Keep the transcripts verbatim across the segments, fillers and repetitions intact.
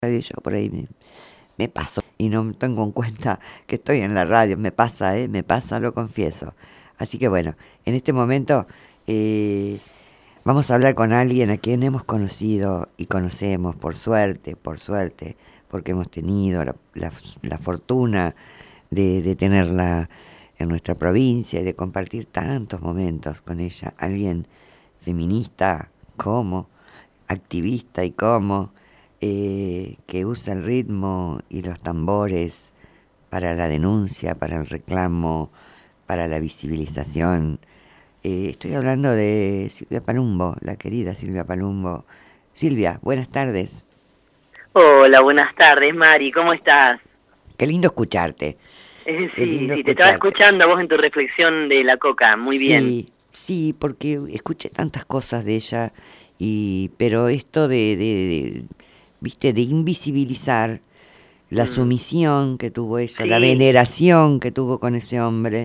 radio y yo por ahí me, me paso y no tengo en cuenta que estoy en la radio, me pasa, ¿eh? Me pasa, lo confieso. Así que bueno, en este momento eh, vamos a hablar con alguien a quien hemos conocido y conocemos, por suerte, por suerte, porque hemos tenido la, la, la fortuna de, de tenerla en nuestra provincia y de compartir tantos momentos con ella. Alguien feminista como, activista y como, eh, que usa el ritmo y los tambores para la denuncia, para el reclamo, para la visibilización. Eh, estoy hablando de Silvia Palumbo, la querida Silvia Palumbo. Silvia, buenas tardes. Hola, buenas tardes, Mari, ¿cómo estás? Qué lindo escucharte. Eh, Qué sí, lindo sí, te estaba escucharte. escuchando vos en tu reflexión de la coca, muy bien. Sí, sí, porque escuché tantas cosas de ella, y pero esto de, de, de, viste, de invisibilizar la Mm, sumisión que tuvo ella, la sí, veneración que tuvo con ese hombre,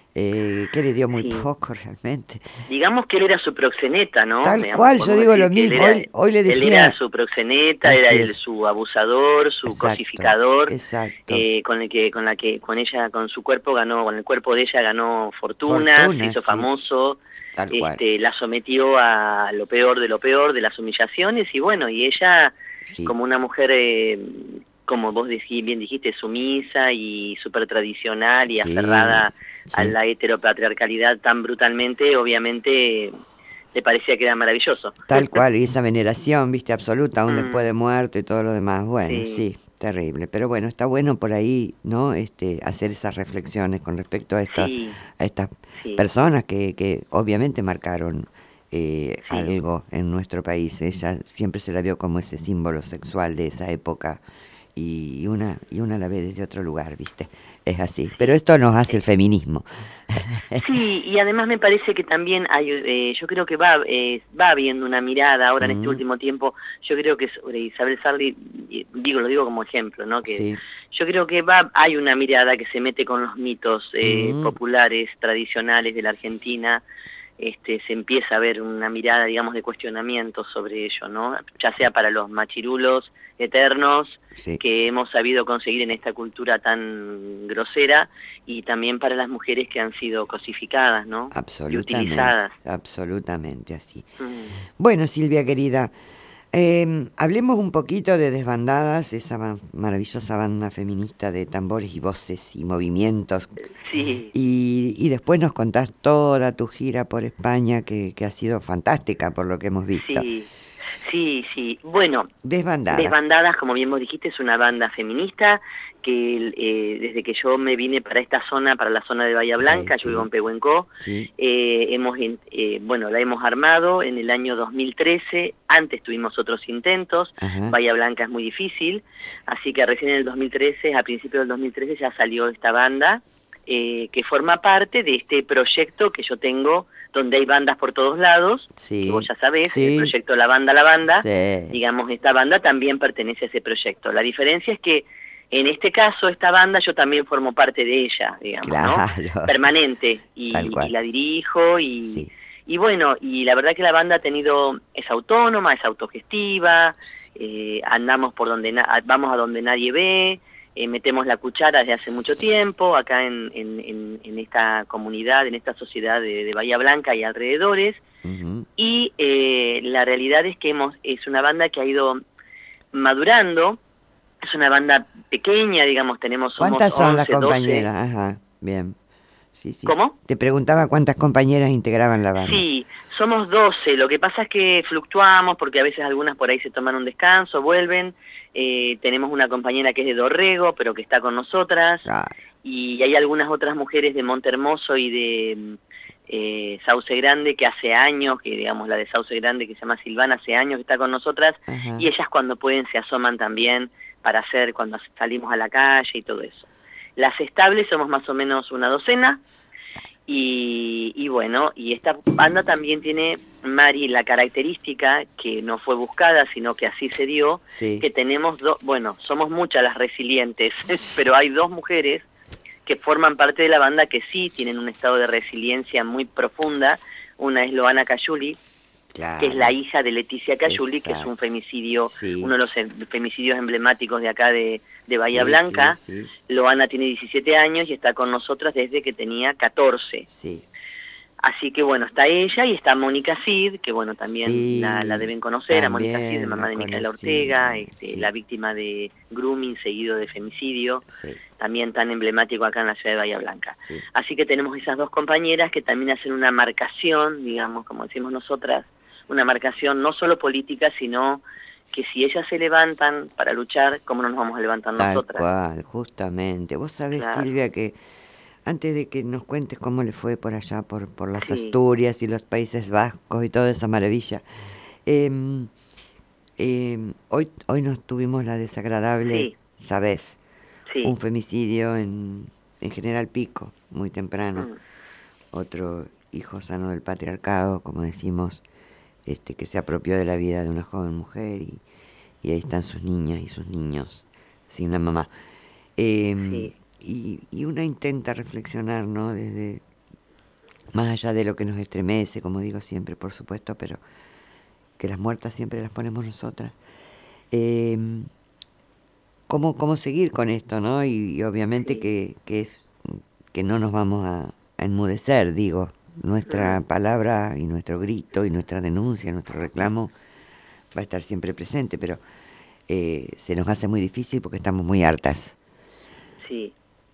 eh, que le dio muy sí. poco realmente. Digamos que él era su proxeneta, ¿no? Tal Digamos, cual, yo podemos digo lo decir que él mismo. era, Hoy, hoy le él era decía, su proxeneta, era así él es, su abusador, su exacto, cosificador, exacto, eh, con el que, con la que, con ella, con su cuerpo ganó, con el cuerpo de ella ganó fortuna, se fortuna, hizo sí, famoso, tal cual, este, la sometió a lo peor de lo peor, de las humillaciones, y bueno, y ella, sí, como una mujer, eh, como vos decí, bien dijiste, sumisa y súper tradicional y sí, aferrada a sí. la heteropatriarcalidad tan brutalmente, obviamente le parecía que era maravilloso. Tal cual, y esa veneración, viste, absoluta, aún después de Mm, muerto y todo lo demás. Bueno, sí, sí, terrible. Pero bueno, está bueno por ahí, ¿no? Este, hacer esas reflexiones con respecto a esta, sí, a estas sí, personas que, que obviamente marcaron eh, sí. algo en nuestro país. Ella siempre se la vio como ese símbolo sexual de esa época, y una, y una la ve desde otro lugar, viste. Es así. Pero Sí. esto nos hace el Eh, feminismo. sí, y además me parece que también hay, eh, yo creo que va, eh, va habiendo una mirada ahora en este Mm, último tiempo, yo creo que sobre Isabel Sarli, y digo, lo digo como ejemplo, ¿no? Que sí. yo creo que va, hay una mirada que se mete con los mitos eh, Mm, populares, tradicionales de la Argentina. Este, se empieza a ver una mirada, digamos, de cuestionamiento sobre ello, ¿no? Ya sea sí, para los machirulos eternos sí. que hemos sabido conseguir en esta cultura tan grosera, y también para las mujeres que han sido cosificadas, ¿no? Y Absolutamente, utilizadas. absolutamente así. Mm, Bueno, Silvia querida, eh, hablemos un poquito de Desbandadas, esa ma- maravillosa banda feminista de tambores y voces y movimientos. sí, Y, y después nos contás toda tu gira por España, que, que ha sido fantástica por lo que hemos visto. sí, sí, sí. Bueno, Desbandada. Desbandadas, como bien vos dijiste, es una banda feminista que eh, desde que yo me vine para esta zona, para la zona de Bahía Eh, Blanca, yo vivo sí, en Pehuenco, sí, eh, hemos, eh, bueno, la hemos armado en el año dos mil trece, antes tuvimos otros intentos, ajá, Bahía Blanca es muy difícil, así que recién en el dos mil trece, a principios del dos mil trece ya salió esta banda, eh, que forma parte de este proyecto que yo tengo, donde hay bandas por todos lados, que vos sí, ya sabés, el sí, proyecto La Banda, La Banda, sí, digamos, esta banda también pertenece a ese proyecto. La diferencia es que en este caso, esta banda, yo también formo parte de ella, digamos, ¿no? claro, Permanente, tal y, y cual, la dirijo, y, sí, y bueno, y la verdad que la banda ha tenido, es autónoma, es autogestiva, eh, andamos por donde, na vamos a donde nadie ve, eh, metemos la cuchara desde hace mucho tiempo, acá en, en, en, en esta comunidad, en esta sociedad de, de Bahía Blanca y alrededores, ujú. y eh, la realidad es que hemos, es una banda que ha ido madurando, es una banda pequeña, digamos, tenemos, somos ¿Cuántas son las once, doce, compañeras? Ajá, bien. Sí, sí. ¿cómo? Te preguntaba cuántas compañeras integraban la banda. Sí, somos doce, lo que pasa es que fluctuamos porque a veces algunas por ahí se toman un descanso, vuelven, eh, tenemos una compañera que es de Dorrego, pero que está con nosotras, Claro. y hay algunas otras mujeres de Montehermoso y de mm, eh, Sauce Grande que hace años, que digamos la de Sauce Grande que se llama Silvana, hace años que está con nosotras, y Ajá. ellas cuando pueden se asoman también para hacer cuando salimos a la calle y todo eso. Las estables somos más o menos una docena, y, y bueno, y esta banda también tiene, Mari, la característica que no fue buscada, sino que así se dio, Sí. que tenemos dos, bueno, somos muchas las resilientes, pero hay dos mujeres que forman parte de la banda que sí tienen un estado de resiliencia muy profunda. Una es Loana Cayuli, claro. que es la hija de Leticia Cayuli, que es un femicidio, sí. uno de los femicidios emblemáticos de acá de, de Bahía sí, Blanca. Sí, sí. Loana tiene diecisiete años y está con nosotras desde que tenía catorce. Sí. Así que bueno, está ella y está Mónica Cid, que bueno, también sí, la, la deben conocer, a Mónica Cid, mamá de Micaela Ortega, este, sí. la víctima de grooming seguido de femicidio, sí. también tan emblemático acá en la ciudad de Bahía Blanca. Sí. Así que tenemos esas dos compañeras que también hacen una marcación, digamos, como decimos nosotras, una marcación no solo política, sino que si ellas se levantan para luchar, ¿cómo no nos vamos a levantar Tal nosotras? Tal cual, justamente. Vos sabés, claro. Silvia, que antes de que nos cuentes cómo le fue por allá, por, por las sí. Asturias y los Países Vascos y toda esa maravilla, eh, eh, hoy, hoy nos tuvimos la desagradable, sí. ¿sabés? Sí. Un femicidio en, en General Pico, muy temprano. Mm. Otro hijo sano del patriarcado, como decimos, este que se apropió de la vida de una joven mujer y, y ahí están sus niñas y sus niños sin una mamá. Eh, sí. Y, y una intenta reflexionar, ¿no? Desde más allá de lo que nos estremece, como digo siempre, por supuesto, pero que las muertas siempre las ponemos nosotras. Eh, ¿cómo, cómo seguir con esto, no? Y, y obviamente sí. que, que es que no nos vamos a, a enmudecer, digo. Nuestra uh-huh. palabra y nuestro grito y nuestra denuncia, nuestro reclamo va a estar siempre presente, pero eh, se nos hace muy difícil porque estamos muy hartas. Sí.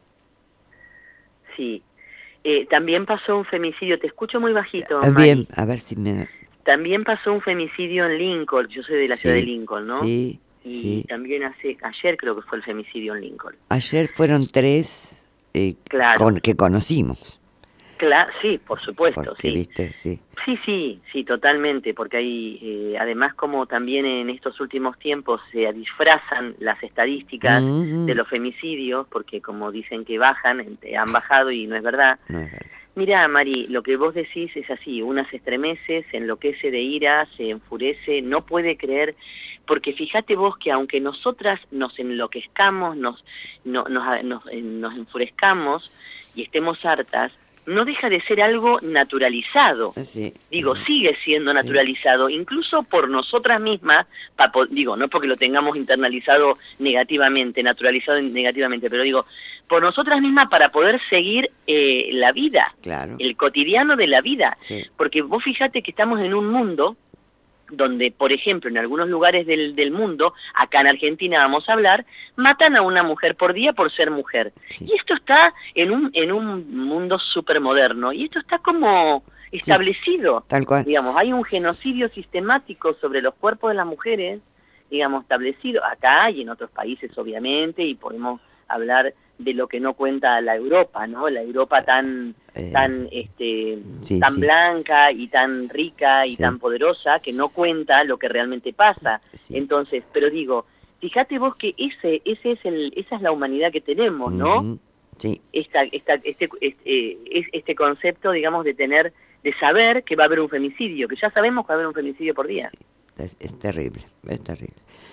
Sí. Eh, también pasó un femicidio, te escucho muy bajito, Mari. Bien, a ver si me... También pasó un femicidio en Lincoln, yo soy de la sí, ciudad de Lincoln, ¿no? Sí, y sí. también hace, ayer creo que fue el femicidio en Lincoln. Ayer fueron tres eh, claro. con, que conocimos. Claro, sí, por supuesto, porque, sí. ¿viste? Sí. Sí, sí, sí, totalmente, porque hay, eh, además como también en estos últimos tiempos se disfrazan las estadísticas uh-huh. de los femicidios, porque como dicen que bajan, han bajado y no es verdad. No es verdad. Mirá, Mari, lo que vos decís es así, una se estremece, se enloquece de ira, se enfurece, no puede creer, porque fíjate vos que aunque nosotras nos enloquezcamos, nos, no, nos, nos, nos enfurezcamos y estemos hartas, no deja de ser algo naturalizado. Sí. Digo, sigue siendo naturalizado, sí. incluso por nosotras mismas, pa, digo, no porque lo tengamos internalizado negativamente, naturalizado negativamente, pero digo, por nosotras mismas para poder seguir eh, la vida, claro. el cotidiano de la vida. Sí. Porque vos fíjate que estamos en un mundo donde, por ejemplo, en algunos lugares del, del mundo, acá en Argentina vamos a hablar, matan a una mujer por día por ser mujer. Sí. Y esto está en un, en un mundo súper moderno, y esto está como establecido. Sí, tal cual. Digamos, hay un genocidio sistemático sobre los cuerpos de las mujeres, digamos, establecido acá y en otros países, obviamente, y podemos hablar de lo que no cuenta la Europa, ¿no? La Europa tan eh, tan este sí, tan sí. blanca y tan rica y sí. tan poderosa que no cuenta lo que realmente pasa. Sí. Entonces, pero digo, fíjate vos que ese ese es el esa es la humanidad que tenemos, ¿no? Uh-huh. Sí. Esta, esta, este, este, este concepto, digamos, de tener, de saber que va a haber un femicidio, que ya sabemos que va a haber un femicidio por día. Sí. Es, es terrible, es terrible.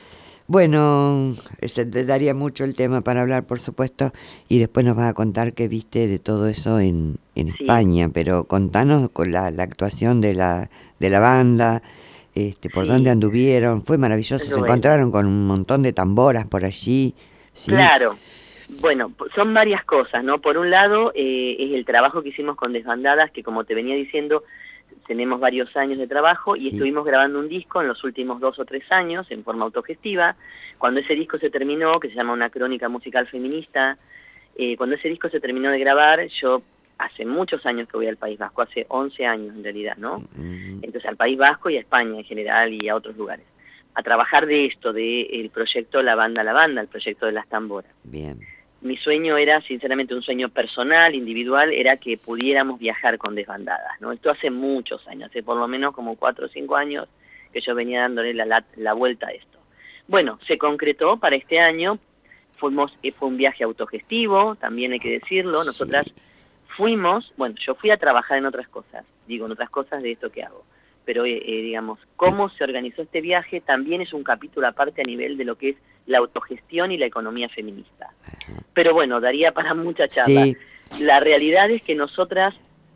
Bueno, se te daría mucho el tema para hablar, por supuesto, y después nos vas a contar qué viste de todo eso en, en sí. España, pero contanos con la, la actuación de la de la banda, este, por sí. dónde anduvieron, fue maravilloso, Eso se es. encontraron con un montón de tamboras por allí. ¿Sí? Claro, bueno, son varias cosas, ¿no? Por un lado, eh, es el trabajo que hicimos con Desbandadas, que como te venía diciendo, tenemos varios años de trabajo y sí. estuvimos grabando un disco en los últimos dos o tres años en forma autogestiva. Cuando ese disco se terminó, que se llama Una crónica musical feminista, eh, cuando ese disco se terminó de grabar, yo hace muchos años que voy al País Vasco, hace once años en realidad, ¿no? Uh-huh. Entonces al País Vasco y a España en general y a otros lugares, a trabajar de esto, del proyecto La Banda La Banda, el proyecto de las tamboras. Bien. Mi sueño era, sinceramente, un sueño personal, individual, era que pudiéramos viajar con Desbandadas, ¿no? Esto hace muchos años, hace por lo menos como cuatro o cinco años que yo venía dándole la, la, la vuelta a esto. Bueno, se concretó para este año, fuimos, fue un viaje autogestivo, también hay que decirlo, nosotras sí. fuimos, bueno, yo fui a trabajar en otras cosas, digo, en otras cosas de esto que hago, pero eh, eh, digamos, cómo se organizó este viaje también es un capítulo aparte a nivel de lo que es la autogestión y la economía feminista. Pero bueno, daría para mucha charla. Sí. La realidad es que nosotras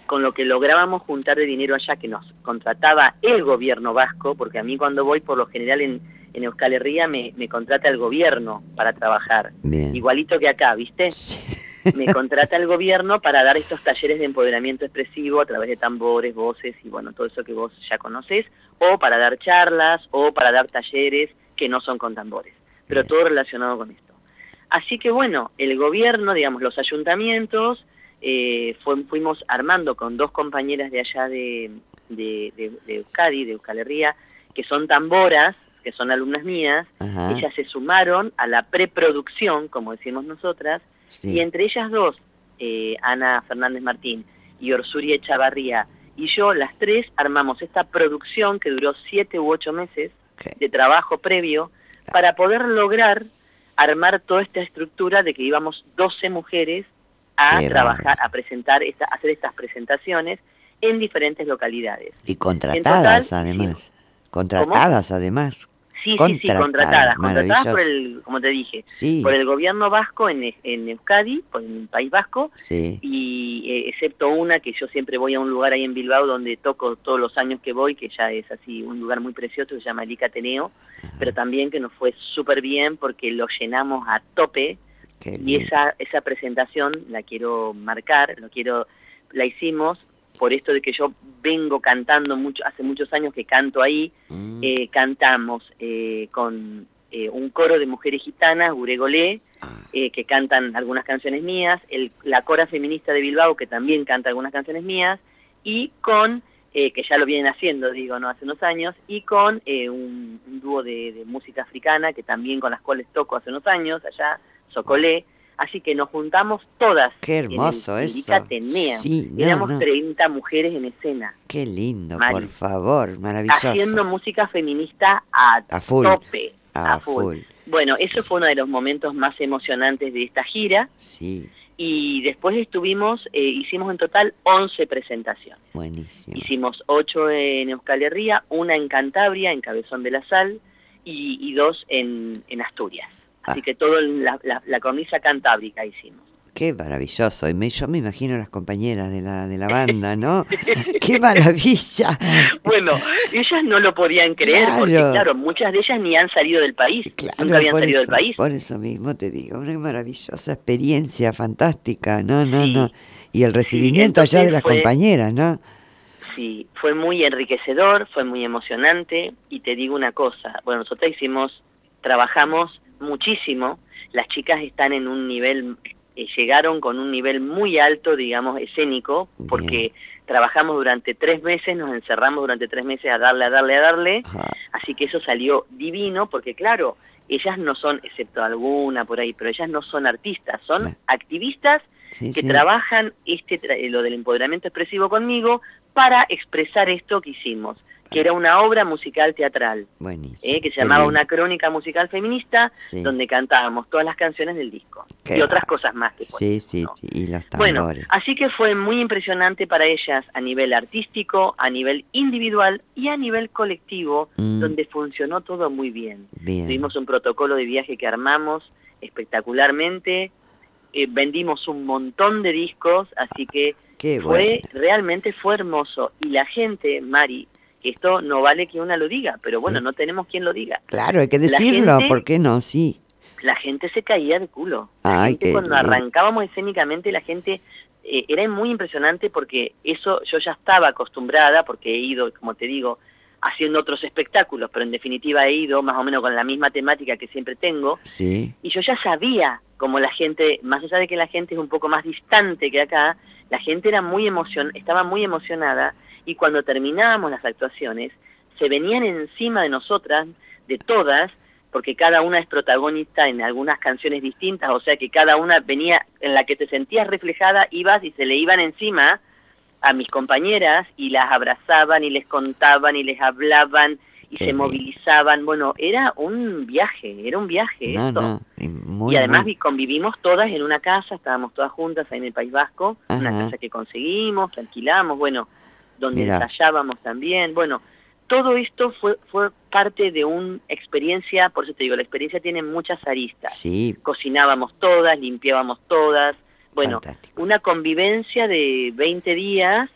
con lo que lográbamos juntar de dinero allá, que nos contrataba el gobierno vasco, porque a mí cuando voy por lo general en, en Euskal Herria me, me contrata el gobierno para trabajar. Bien. Igualito que acá, ¿viste? Sí. Me contrata el gobierno para dar estos talleres de empoderamiento expresivo a través de tambores, voces y bueno, todo eso que vos ya conocés, o para dar charlas, o para dar talleres que no son con tambores, pero Bien. todo relacionado con esto. Así que bueno, el gobierno, digamos, los ayuntamientos, eh, fue, fuimos armando con dos compañeras de allá de, de, de, de Euskadi, de Euskal Herria, que son tamboras, que son alumnas mías. Ajá. Ellas se sumaron a la preproducción, como decimos nosotras, Sí. y entre ellas dos, eh, Ana Fernández Martín y Orsuria Echavarría, y yo, las tres, armamos esta producción que duró siete u ocho meses Okay. de trabajo previo para poder lograr armar toda esta estructura de que íbamos doce mujeres a Qué trabajar, bárbaro. a presentar, esta, a hacer estas presentaciones en diferentes localidades. Y En contratadas, total, además. Contratadas, además. Sí, sí, sí, contratadas, contratadas por Maravilloso. el, como te dije, Sí. por el gobierno vasco en, en Euskadi, por el País Vasco, Sí. y eh, excepto una que yo siempre voy a un lugar ahí en Bilbao donde toco todos los años que voy, que ya es así un lugar muy precioso, que se llama el Ica Ateneo, Ajá. pero también que nos fue súper bien porque lo llenamos a tope. Qué Y lindo. esa, esa presentación la quiero marcar, lo quiero, la hicimos por esto de que yo vengo cantando mucho, hace muchos años que canto ahí. Mm. eh, cantamos eh, con eh, un coro de mujeres gitanas, Guregolé, Ah, eh, que cantan algunas canciones mías, el, la Cora Feminista de Bilbao, que también canta algunas canciones mías, y con, eh, que ya lo vienen haciendo, digo, no hace unos años, y con eh, un, un dúo de, de música africana, que también con las cuales toco hace unos años, allá, Socolé. Así que nos juntamos todas qué hermoso en el, eso. el Ica Ateneo. Sí, no, Éramos no. treinta mujeres en escena, Qué lindo, Mari, por favor, maravilloso. haciendo música feminista a, A full. tope, A a full. full. Bueno, eso fue uno de los momentos más emocionantes de esta gira. Sí, Y después estuvimos, eh, hicimos en total once presentaciones. buenísimo. Hicimos ocho en Euskal Herria, una en Cantabria, en Cabezón de la Sal, y, y dos en, en Asturias. Así Ah. que todo en la, la, la cornisa cantábrica hicimos. Qué maravilloso. Y me, yo me imagino las compañeras de la, de la banda, ¿no? ¡Qué maravilla! Bueno, ellas no lo podían creer, Claro. porque claro, muchas de ellas ni han salido del país, Claro, nunca habían por salido eso, del país. por eso mismo te digo, una maravillosa experiencia, fantástica, no, no, Sí. no. Y el recibimiento entonces allá de las fue- compañeras, ¿no? Sí, fue muy enriquecedor, fue muy emocionante, y te digo una cosa, bueno, nosotros hicimos, trabajamos muchísimo, las chicas están en un nivel, eh, llegaron con un nivel muy alto, digamos, escénico, porque Bien. trabajamos durante tres meses, nos encerramos durante tres meses a darle, a darle, a darle, Ajá. así que eso salió divino, porque claro, ellas no son, excepto alguna por ahí, pero ellas no son artistas, son Claro. activistas Sí, que sí. trabajan este tra- lo del empoderamiento expresivo conmigo para expresar esto que hicimos, que era una obra musical teatral, Buenísimo. eh, que se Qué llamaba lindo. Una crónica musical feminista, Sí. donde cantábamos todas las canciones del disco Qué y otras bárbaro. cosas más que Sí, ponemos, sí, ¿no? sí. Y los Bueno, tambores. así que fue muy impresionante para ellas a nivel artístico, a nivel individual y a nivel colectivo, Mm. donde funcionó todo muy bien. Bien. Tuvimos un protocolo de viaje que armamos espectacularmente, eh, vendimos un montón de discos, así que Qué fue, bueno. realmente fue hermoso. Y la gente, Mari, que esto no vale que una lo diga, pero bueno, Sí. no tenemos quien lo diga. Claro, hay que La decirlo, gente- ¿por qué no? Sí. La gente se caía de culo. La Ay, gente qué cuando lindo. arrancábamos escénicamente, la gente, eh, era muy impresionante porque eso yo ya estaba acostumbrada, porque he ido, como te digo, haciendo otros espectáculos, pero en definitiva he ido más o menos con la misma temática que siempre tengo, Sí. y yo ya sabía como la gente, más allá de que la gente es un poco más distante que acá, la gente era muy emocion estaba muy emocionada, y cuando terminábamos las actuaciones, se venían encima de nosotras, de todas, porque cada una es protagonista en algunas canciones distintas, o sea que cada una venía, en la que te sentías reflejada, ibas y se le iban encima a mis compañeras y las abrazaban y les contaban y les hablaban y Qué se bien. movilizaban. Bueno, era un viaje, era un viaje No, esto. no. y Muy, y además muy- vi- convivimos todas en una casa, estábamos todas juntas ahí en el País Vasco, una Ajá. casa que conseguimos, que alquilamos, bueno, donde Mirá. ensayábamos también. Bueno, todo esto fue, fue parte de una experiencia, por eso te digo, la experiencia tiene muchas aristas. Sí, Cocinábamos todas, limpiábamos todas, bueno, fantástico. una convivencia de veinte días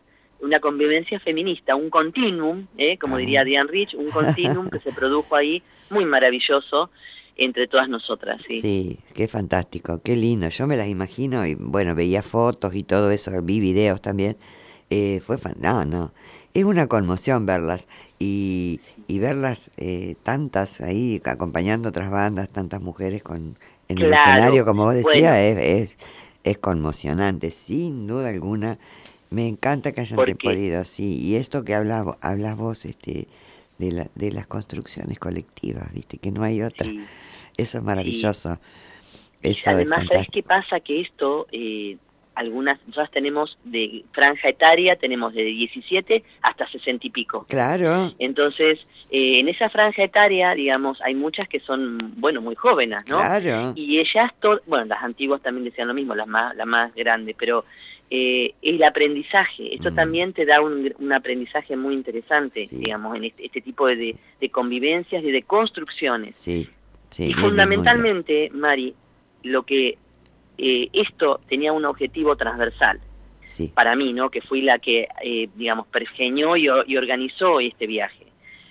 una convivencia feminista, un continuum, ¿eh? como Ah. diría Diane Rich, un continuum que se produjo ahí muy maravilloso entre todas nosotras. Sí, Sí, qué fantástico, qué lindo. Yo me las imagino y bueno, veía fotos y todo eso, vi videos también. Eh, fue fan, no, no, es una conmoción verlas y, y verlas eh, tantas ahí acompañando otras bandas, tantas mujeres con en el escenario, claro. como vos decías, Bueno, es, es, es conmocionante, sin duda alguna. Me encanta que hayan te- porque podido, sí. Y esto que hablas, vo- hablas vos, este, de la, de las construcciones colectivas, viste, que no hay otra. sí, Eso es sí. maravilloso. Y Eso es además, ¿sabes qué fantástico. pasa? Que esto, eh, algunas, nosotros tenemos de franja etaria, tenemos de diecisiete hasta sesenta y pico. Claro, Entonces, eh, en esa franja etaria, digamos, hay muchas que son, bueno, muy jóvenes, ¿no? claro. Y ellas, to- bueno, las antiguas también decían lo mismo, las más, las más grandes, pero eh, el aprendizaje, esto Mm, también te da un, un aprendizaje muy interesante, sí, digamos, en este, este tipo de, de, de convivencias y de construcciones. sí, sí, Y viene muy bien. fundamentalmente, Mari, lo que eh, esto tenía un objetivo transversal Sí, para mí, ¿no? Que fui la que, eh, digamos, pergeñó y, y organizó este viaje.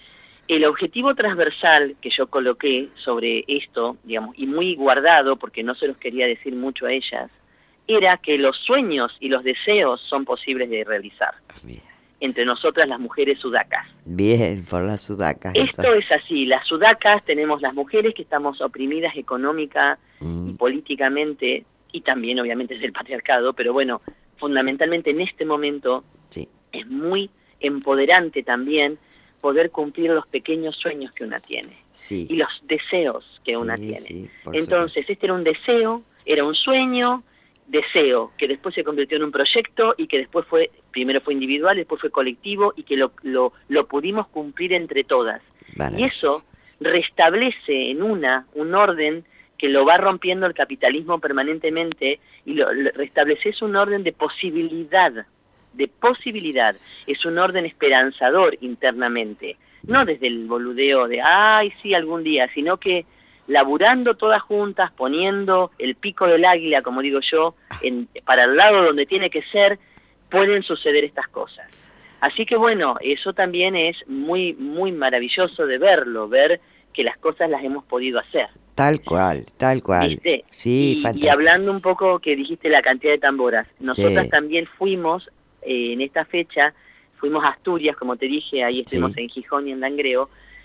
El objetivo transversal que yo coloqué sobre esto, digamos, y muy guardado, porque no se los quería decir mucho a ellas, era que los sueños y los deseos son posibles de realizar mira. entre nosotras las mujeres sudacas. Bien, por las sudacas, Esto entonces. es así, las sudacas tenemos las mujeres que estamos oprimidas económica y Mm, políticamente, y también obviamente es el patriarcado, pero bueno, fundamentalmente en este momento sí, es muy empoderante también poder cumplir los pequeños sueños que una tiene sí, y los deseos que una sí, tiene. sí, por Entonces, este era un deseo, era un sueño, deseo, que después se convirtió en un proyecto y que después fue, primero fue individual, después fue colectivo y que lo, lo, lo pudimos cumplir entre todas. supuesto. Y Maravilloso. eso restablece en una un orden que lo va rompiendo el capitalismo permanentemente y lo, lo restablece es un orden de posibilidad, de posibilidad, es un orden esperanzador internamente, no desde el boludeo de, ay, sí, algún día, sino que laburando todas juntas, poniendo el pico del águila, como digo yo, en, para el lado donde tiene que ser, pueden suceder estas cosas. Así que bueno, eso también es muy, muy maravilloso de verlo, ver que las cosas las hemos podido hacer. Tal cual, tal cual. ¿Viste? Sí, Y, y fantástico. hablando un poco que dijiste la cantidad de tamboras, nosotras Sí, también fuimos, eh, en esta fecha, fuimos a Asturias, como te dije, ahí estuvimos sí, en Gijón y en Langreo,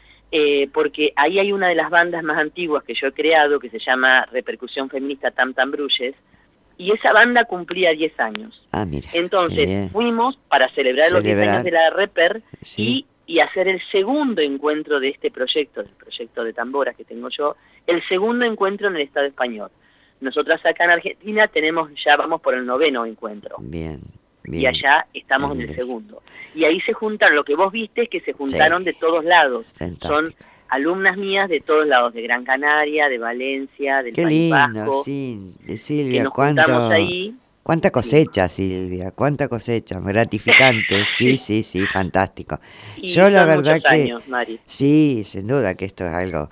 eh, porque ahí hay una de las bandas más antiguas que yo he creado, que se llama Repercusión Feminista Tam Tam Brulles, y esa banda cumplía diez años. ah, mira, qué Entonces bien. fuimos para celebrar los diez años Celebrar, de la Reper sí, y, y hacer el segundo encuentro de este proyecto, del proyecto de tamboras que tengo yo, el segundo encuentro en el Estado español. Nosotras acá en Argentina tenemos, ya vamos por el noveno encuentro. bien, Y bien. allá estamos En en el eso. segundo. Y ahí se juntaron, lo que vos viste es que se juntaron Sí, de todos lados. Son fantástico. alumnas mías de todos lados, de Gran Canaria, de Valencia, del Qué País lindo, Vasco, sí, de que Silvia, nos juntamos cuánto, ahí. cuánta Sí. cosecha, Silvia, cuánta cosecha, gratificante, sí, Sí. sí, sí, fantástico. Y Yo la son muchos verdad que, años, Mari. sí, sin duda que esto es algo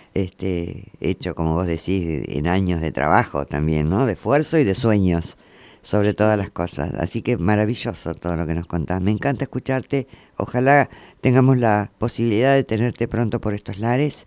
este, hecho, como vos decís, en años de trabajo también, ¿no? De esfuerzo y de sueños, sobre todas las cosas. Así que maravilloso todo lo que nos contás. Me encanta escucharte. Ojalá tengamos la posibilidad de tenerte pronto por estos lares.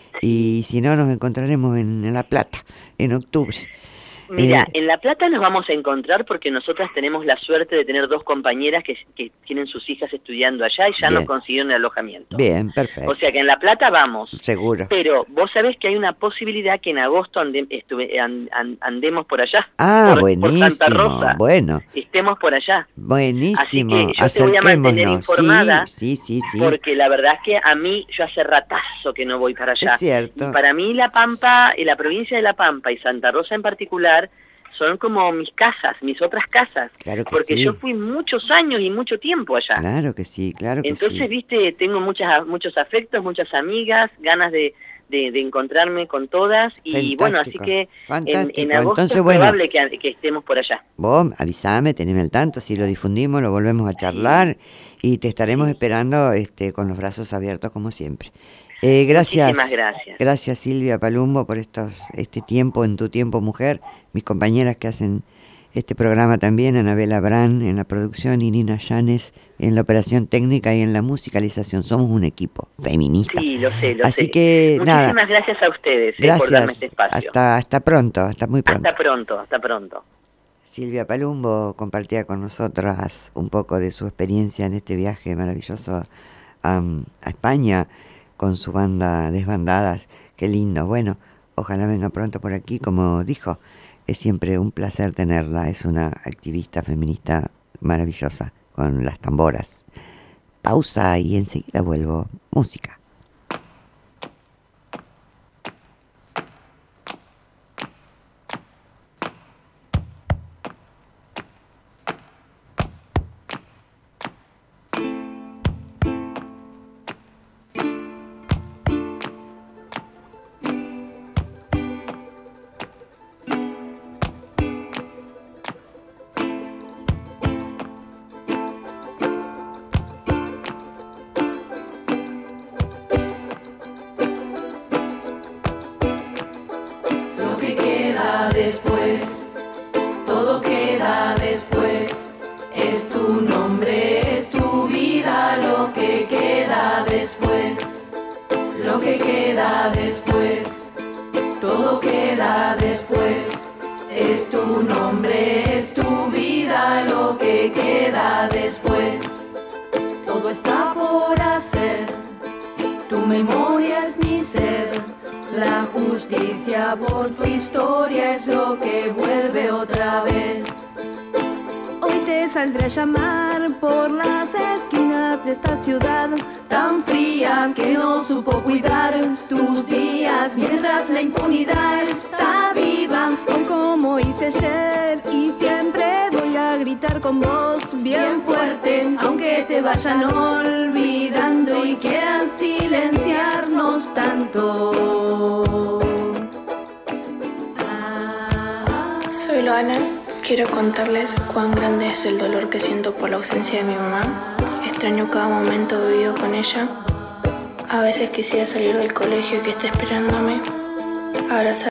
Y si no, nos encontraremos en, en La Plata, en octubre. Mira, Eh, en La Plata nos vamos a encontrar porque nosotras tenemos la suerte de tener dos compañeras que, que tienen sus hijas estudiando allá y ya nos bien, consiguieron el alojamiento. bien, O perfecto. sea que en La Plata vamos. Seguro. Pero vos sabés que hay una posibilidad que en agosto ande, estuve, and, and, andemos por allá, Ah, por, por Santa buenísimo. Rosa. Bueno, Estemos por allá. Así buenísimo. que yo te voy a mantener Acerquémonos. Sí, informada sí, sí, sí. porque la verdad es que a mí, yo hace ratazo que no voy para Es allá. Y cierto. para mí La Pampa, y la provincia de La Pampa y Santa Rosa en particular, son como mis casas, mis otras casas. Claro que Porque sí. yo fui muchos años y mucho tiempo allá. Claro que sí, claro que Entonces, sí. viste, tengo muchas, muchos afectos, muchas amigas, ganas de, de, de encontrarme con todas. Y bueno, así Fantástico, que en, fantástico. en agosto Entonces, es bueno, probable que, que estemos por allá. vos avísame, teneme al tanto, si lo difundimos, lo volvemos a charlar y te estaremos Sí. esperando este, con los brazos abiertos como siempre. Eh, gracias, Muchísimas gracias. gracias Silvia Palumbo por estos, este tiempo, en tu tiempo mujer, mis compañeras que hacen este programa también, Anabela Brand en la producción y Nina Llanes en la operación técnica y en la musicalización. Somos un equipo feminista. Sí, lo sé, lo Así sé. que Muchísimas nada. gracias a ustedes, Gracias. eh, por darme este espacio. Hasta, hasta pronto, hasta muy pronto. Hasta pronto, hasta pronto. Silvia Palumbo compartía con nosotras un poco de su experiencia en este viaje maravilloso a, a España con su banda Desbandadas. Qué lindo. Bueno, ojalá venga pronto por aquí, como dijo. Es siempre un placer tenerla. Es una activista feminista maravillosa con las tamboras. Pausa y enseguida vuelvo. Música. Después, todo queda después, es tu nombre, es tu vida, lo que queda después, lo que queda después, todo queda después, es tu nombre, es tu vida, lo que queda después, todo está por hacer, tu memoria es mi ser. La justicia por tu historia es lo que vuelve otra vez. Hoy te saldré a llamar por las esquinas de esta ciudad tan fría que no supo cuidar tus días mientras la impunidad está viva. Con como hice ayer y siempre voy a gritar con voz bien fuerte, aunque te vayan olvidando y quieran silenciarnos tanto. Soy Loana. Quiero contarles cuán grande es el dolor que siento por la ausencia de mi mamá. Extraño cada momento vivido con ella. A veces quisiera salir del colegio y que esté esperándome, abrazar